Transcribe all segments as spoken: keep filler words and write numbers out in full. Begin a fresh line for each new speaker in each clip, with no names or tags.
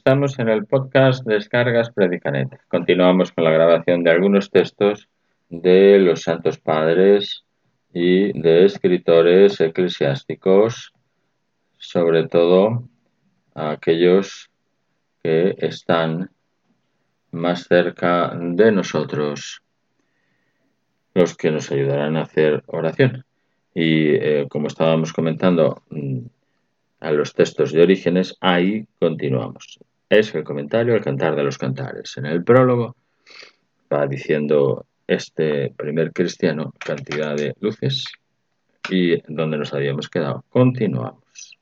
Estamos en el podcast Descargas Predicanet. Continuamos con la grabación de algunos textos de los Santos Padres y de escritores eclesiásticos, sobre todo aquellos que están más cerca de nosotros, los que nos ayudarán a hacer oración. Y eh, como estábamos comentando a los textos de Orígenes, ahí continuamos. Es el comentario al Cantar de los Cantares. En el prólogo va diciendo este primer cristiano cantidad de luces y donde nos habíamos quedado. Continuamos.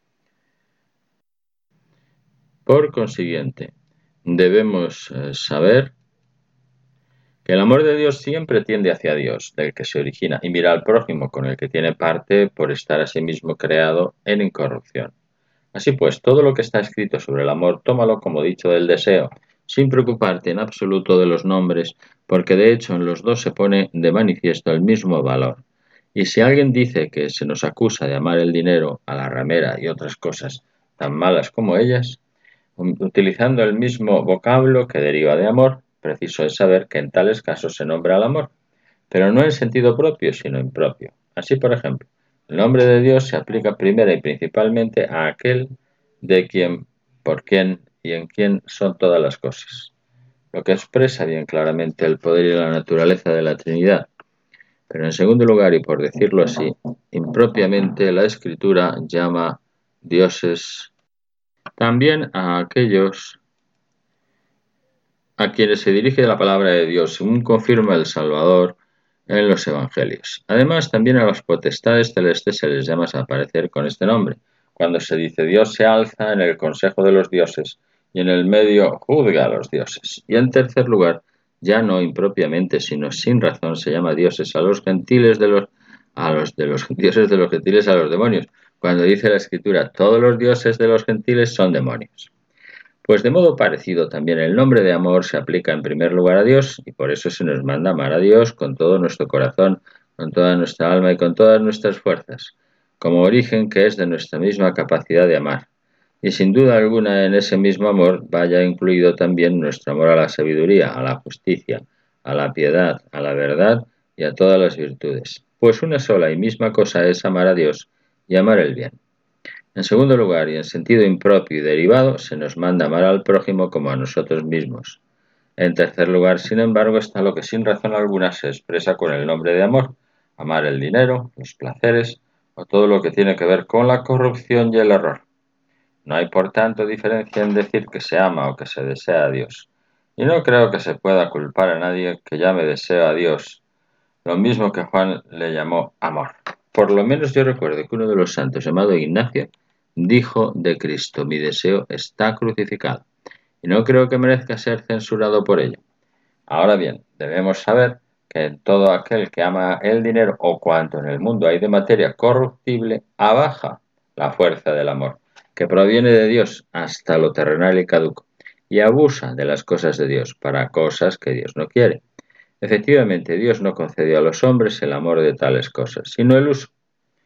Por consiguiente, debemos eh, saber que el amor de Dios siempre tiende hacia Dios, del que se origina, y mira al prójimo con el que tiene parte por estar a sí mismo creado en incorrupción. Así pues, todo lo que está escrito sobre el amor, tómalo como dicho del deseo, sin preocuparte en absoluto de los nombres, porque de hecho en los dos se pone de manifiesto el mismo valor. Y si alguien dice que se nos acusa de amar el dinero, a la ramera y otras cosas tan malas como ellas, utilizando el mismo vocablo que deriva de amor, preciso es saber que en tales casos se nombra al amor, pero no en sentido propio, sino impropio. Así, por ejemplo, el nombre de Dios se aplica primera y principalmente a aquel de quien, por quien y en quien son todas las cosas, lo que expresa bien claramente el poder y la naturaleza de la Trinidad. Pero en segundo lugar, y por decirlo así, impropiamente la Escritura llama dioses también a aquellos a quienes se dirige la palabra de Dios, según confirma el Salvador en los Evangelios. Además, también a las potestades celestes se les llama a aparecer con este nombre, cuando se dice Dios se alza en el consejo de los dioses y en el medio juzga a los dioses. Y en tercer lugar, ya no impropiamente, sino sin razón, se llama dioses a los gentiles de los a los de los dioses de los gentiles a los demonios, cuando dice la Escritura todos los dioses de los gentiles son demonios. Pues de modo parecido también el nombre de amor se aplica en primer lugar a Dios y por eso se nos manda amar a Dios con todo nuestro corazón, con toda nuestra alma y con todas nuestras fuerzas, como origen que es de nuestra misma capacidad de amar. Y sin duda alguna en ese mismo amor vaya incluido también nuestro amor a la sabiduría, a la justicia, a la piedad, a la verdad y a todas las virtudes. Pues una sola y misma cosa es amar a Dios y amar el bien. En segundo lugar, y en sentido impropio y derivado, se nos manda amar al prójimo como a nosotros mismos. En tercer lugar, sin embargo, está lo que sin razón alguna se expresa con el nombre de amor, amar el dinero, los placeres o todo lo que tiene que ver con la corrupción y el error. No hay, por tanto, diferencia en decir que se ama o que se desea a Dios. Y no creo que se pueda culpar a nadie que llame deseo a Dios, lo mismo que Juan le llamó amor. Por lo menos yo recuerdo que uno de los santos, llamado Ignacio, dijo de Cristo, mi deseo está crucificado, y no creo que merezca ser censurado por ello. Ahora bien, debemos saber que en todo aquel que ama el dinero o cuanto en el mundo hay de materia corruptible, abaja la fuerza del amor, que proviene de Dios hasta lo terrenal y caduco, y abusa de las cosas de Dios para cosas que Dios no quiere. Efectivamente, Dios no concedió a los hombres el amor de tales cosas, sino el uso.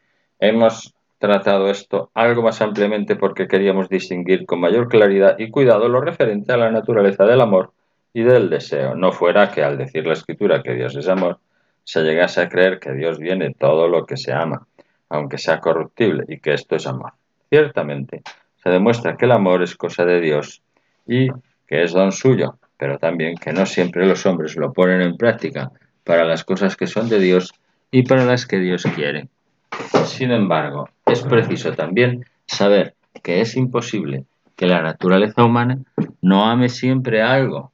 Hemos tratado esto algo más ampliamente porque queríamos distinguir con mayor claridad y cuidado lo referente a la naturaleza del amor y del deseo. No fuera que al decir la Escritura que Dios es amor, se llegase a creer que Dios viene todo lo que se ama, aunque sea corruptible, y que esto es amor. Ciertamente, se demuestra que el amor es cosa de Dios y que es don suyo, pero también que no siempre los hombres lo ponen en práctica para las cosas que son de Dios y para las que Dios quiere. Sin embargo, es preciso también saber que es imposible que la naturaleza humana no ame siempre algo.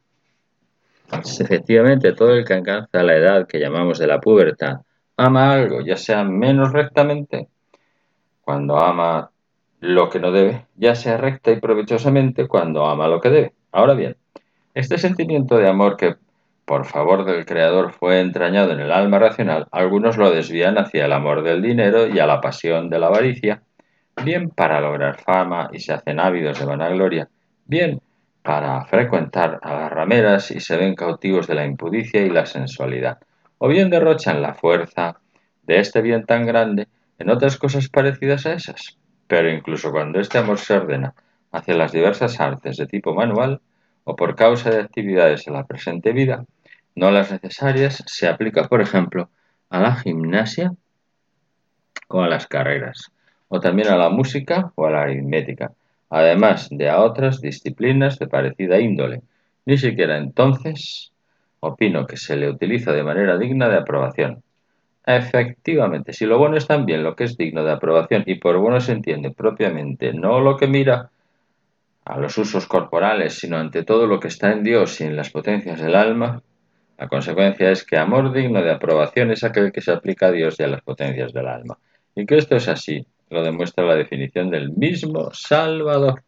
Efectivamente, todo el que alcanza la edad que llamamos de la pubertad ama algo, ya sea menos rectamente, cuando ama lo que no debe, ya sea recta y provechosamente cuando ama lo que debe. Ahora bien, este sentimiento de amor que por favor del Creador fue entrañado en el alma racional, algunos lo desvían hacia el amor del dinero y a la pasión de la avaricia, bien para lograr fama y se hacen ávidos de vanagloria, bien para frecuentar a las rameras y se ven cautivos de la impudicia y la sensualidad, o bien derrochan la fuerza de este bien tan grande en otras cosas parecidas a esas. Pero incluso cuando este amor se ordena hacia las diversas artes de tipo manual o por causa de actividades en la presente vida, no las necesarias, se aplica, por ejemplo, a la gimnasia o a las carreras, o también a la música o a la aritmética, además de a otras disciplinas de parecida índole. Ni siquiera entonces opino que se le utiliza de manera digna de aprobación. Efectivamente, si lo bueno es también lo que es digno de aprobación y por bueno se entiende propiamente no lo que mira a los usos corporales, sino ante todo lo que está en Dios y en las potencias del alma, la consecuencia es que amor digno de aprobación es aquel que se aplica a Dios y a las potencias del alma. Y que esto es así, lo demuestra la definición del mismo Salvador.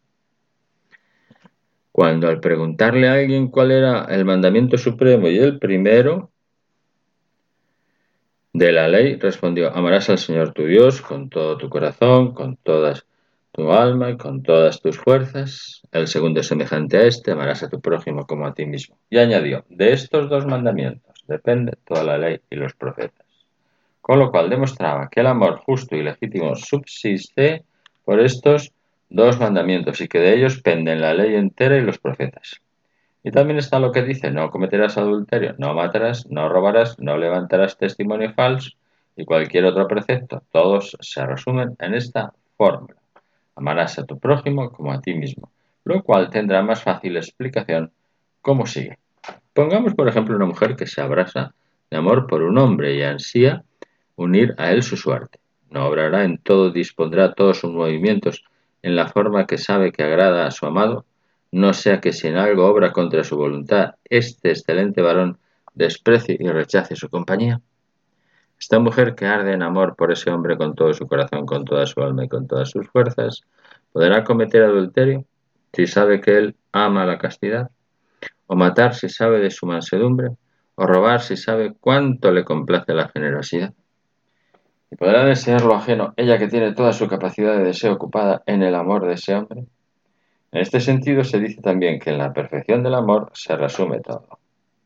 Cuando al preguntarle a alguien cuál era el mandamiento supremo y el primero de la ley, respondió: amarás al Señor tu Dios con todo tu corazón, con todas tu alma y con todas tus fuerzas. El segundo es semejante a este: amarás a tu prójimo como a ti mismo. Y añadió: de estos dos mandamientos depende toda la ley y los profetas. Con lo cual demostraba que el amor justo y legítimo subsiste por estos dos mandamientos y que de ellos penden la ley entera y los profetas. Y también está lo que dice: no cometerás adulterio, no matarás, no robarás, no levantarás testimonio falso y cualquier otro precepto. Todos se resumen en esta fórmula: amarás a tu prójimo como a ti mismo, lo cual tendrá más fácil explicación como sigue. Pongamos, por ejemplo, una mujer que se abrasa de amor por un hombre y ansía unir a él su suerte. No obrará en todo, dispondrá todos sus movimientos en la forma que sabe que agrada a su amado, no sea que si en algo obra contra su voluntad, este excelente varón desprecie y rechace su compañía. Esta mujer que arde en amor por ese hombre con todo su corazón, con toda su alma y con todas sus fuerzas, ¿podrá cometer adulterio si sabe que él ama la castidad? ¿O matar si sabe de su mansedumbre? ¿O robar si sabe cuánto le complace la generosidad? ¿Y podrá desear lo ajeno ella que tiene toda su capacidad de deseo ocupada en el amor de ese hombre? En este sentido se dice también que en la perfección del amor se resume todo.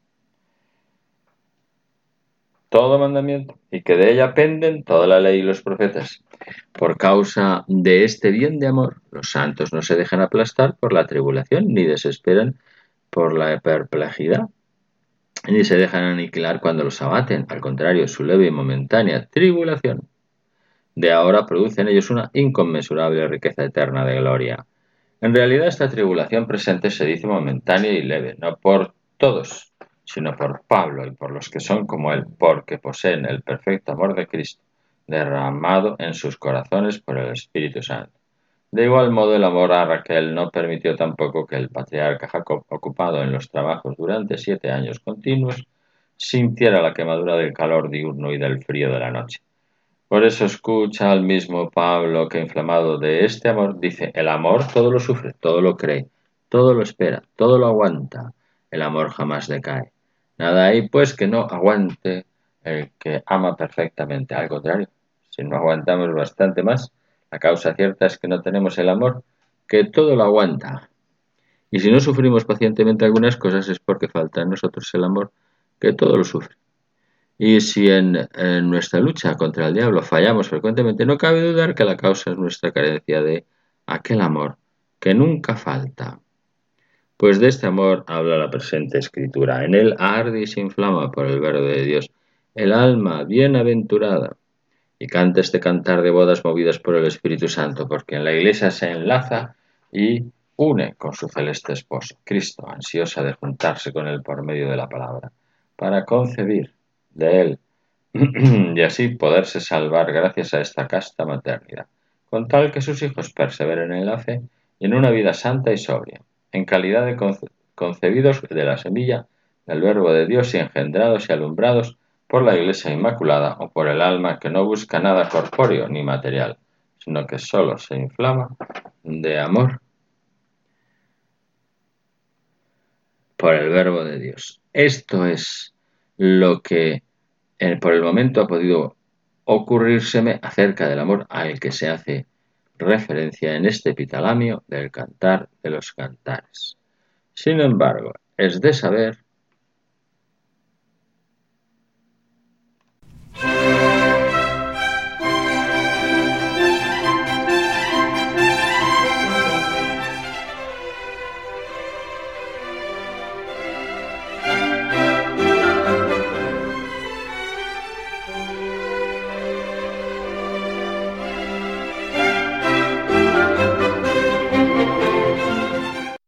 Todo mandamiento, y que de ella penden toda la ley y los profetas. Por causa de este bien de amor, los santos no se dejan aplastar por la tribulación, ni desesperan por la perplejidad, ni se dejan aniquilar cuando los abaten. Al contrario, su leve y momentánea tribulación de ahora produce en ellos una inconmensurable riqueza eterna de gloria. En realidad, esta tribulación presente se dice momentánea y leve, no por todos, sino por Pablo y por los que son como él, porque poseen el perfecto amor de Cristo, derramado en sus corazones por el Espíritu Santo. De igual modo, el amor a Raquel no permitió tampoco que el patriarca Jacob, ocupado en los trabajos durante siete años continuos, sintiera la quemadura del calor diurno y del frío de la noche. Por eso escucha al mismo Pablo que, inflamado de este amor, dice: el amor todo lo sufre, todo lo cree, todo lo espera, todo lo aguanta. El amor jamás decae. Nada hay, pues, que no aguante el que ama perfectamente. Al contrario, si no aguantamos bastante más, la causa cierta es que no tenemos el amor que todo lo aguanta. Y si no sufrimos pacientemente algunas cosas es porque falta en nosotros el amor que todo lo sufre. Y si en, en nuestra lucha contra el diablo fallamos frecuentemente, no cabe dudar que la causa es nuestra carencia de aquel amor que nunca falta. Pues de este amor habla la presente escritura. En él arde y se inflama por el verbo de Dios el alma bienaventurada. Y canta este cantar de bodas movidas por el Espíritu Santo, porque en la Iglesia se enlaza y une con su celeste esposo, Cristo, ansiosa de juntarse con él por medio de la palabra, para concebir de él y así poderse salvar gracias a esta casta maternidad, con tal que sus hijos perseveren en la fe y en una vida santa y sobria, en calidad de conce- concebidos de la semilla del Verbo de Dios y engendrados y alumbrados por la Iglesia Inmaculada o por el alma que no busca nada corpóreo ni material, sino que solo se inflama de amor por el Verbo de Dios. Esto es lo que eh, por el momento ha podido ocurrírseme acerca del amor al que se hace referencia en este epitalamio del Cantar de los Cantares. Sin embargo, es de saber